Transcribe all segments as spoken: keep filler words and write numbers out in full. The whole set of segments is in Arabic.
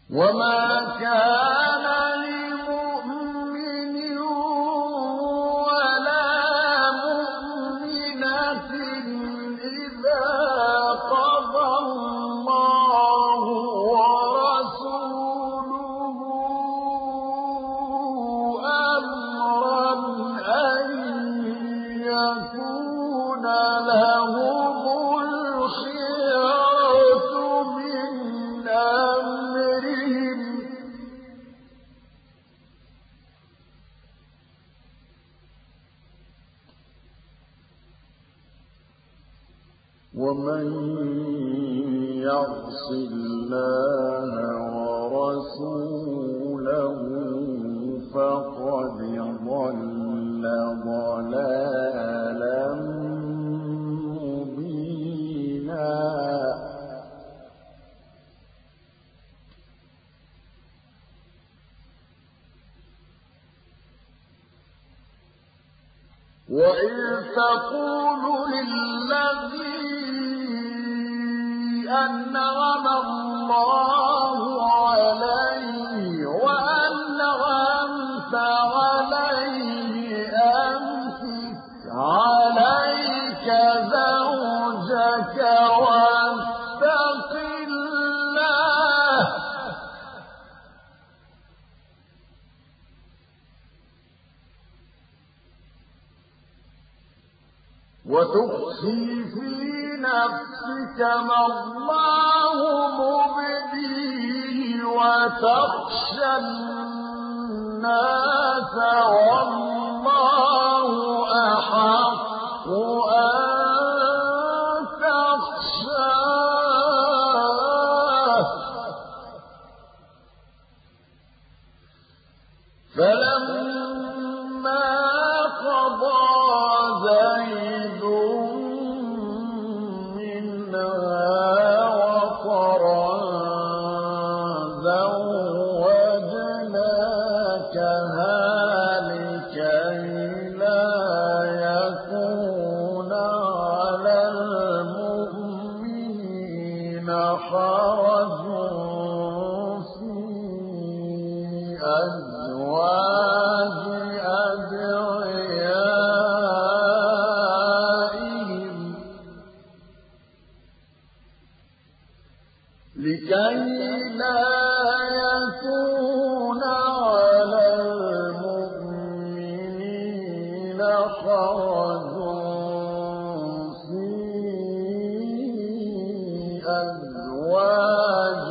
وما كان لمؤمن ولا مؤمنة إذا قضى الله ورسوله أمرا أن يكون لهم الخيرة من أمرهم ومن يعص الله ورسوله فقد ضل ضلالا مبينا وإذ تقول للذي أنعم الله عليه وأنعمت عليه أمسك عليك زوجك واتق الله وتخفي في نفسك ما الله مبديه وتخشى الناس والله أحق أن تخشاه فلما قضى زيد حرج في أزواج أدعيائهم لكي لا يكون على المؤمنين حرج أزواج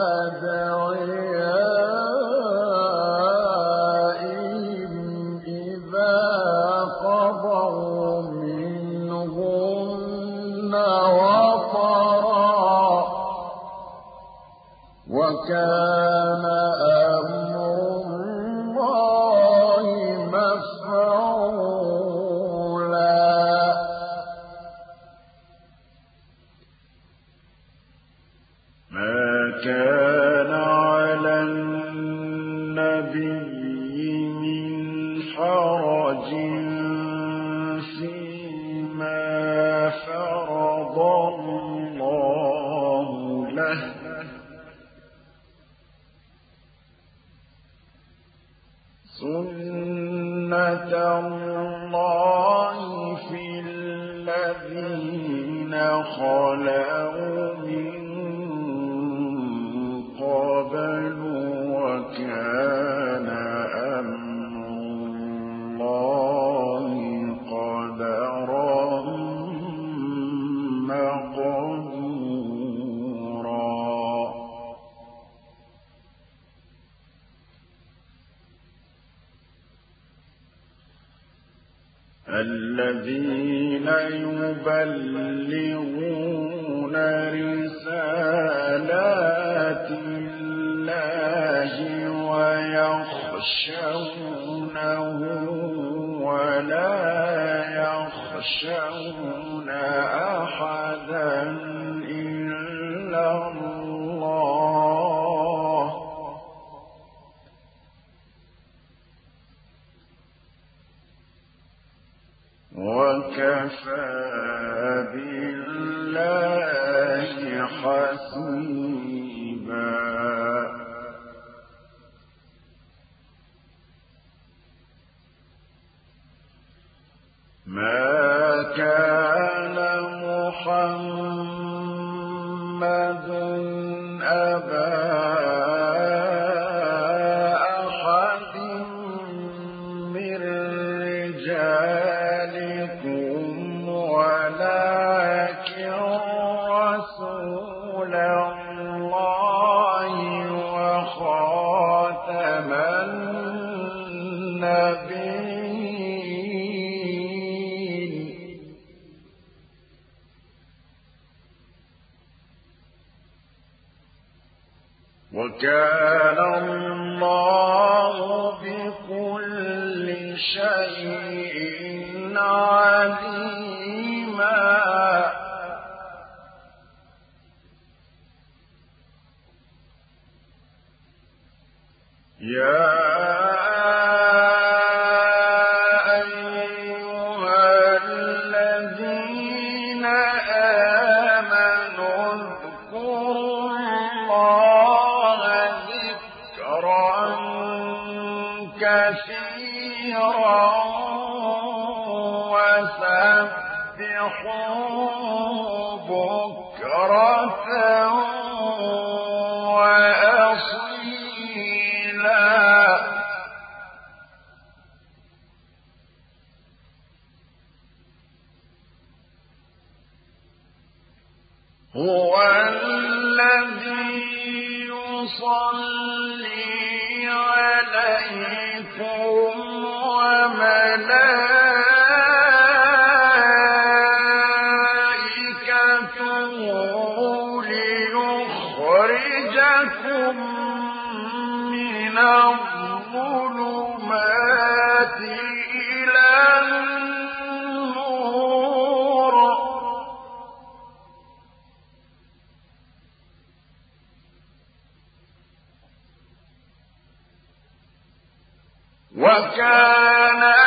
أدعيائهم إذا قضوا منهن وطرا وكان أمر الله مفعولا ما كان على النبي من حرج فيما فرض الله له سنة الله في الذين خلوا من قبل وكان أمر الله قدرا مقدورا الذين يبلغون رسالات الله ويخشونه ولا يخشون أحدا إلا الله وكفى بالله حسيبا أبا أحد من رجالكم ولكن رسول الله وخاتم النبيين وكان الله بكل شيء عليما يا أيها الذين آمنوا اذكروا الله ذكرا كثيرا وسبحوه بكرة وأصيلا هو الذي يصلي عليكم وملائكته ليخرجكم من الظلمات إلى النور وكان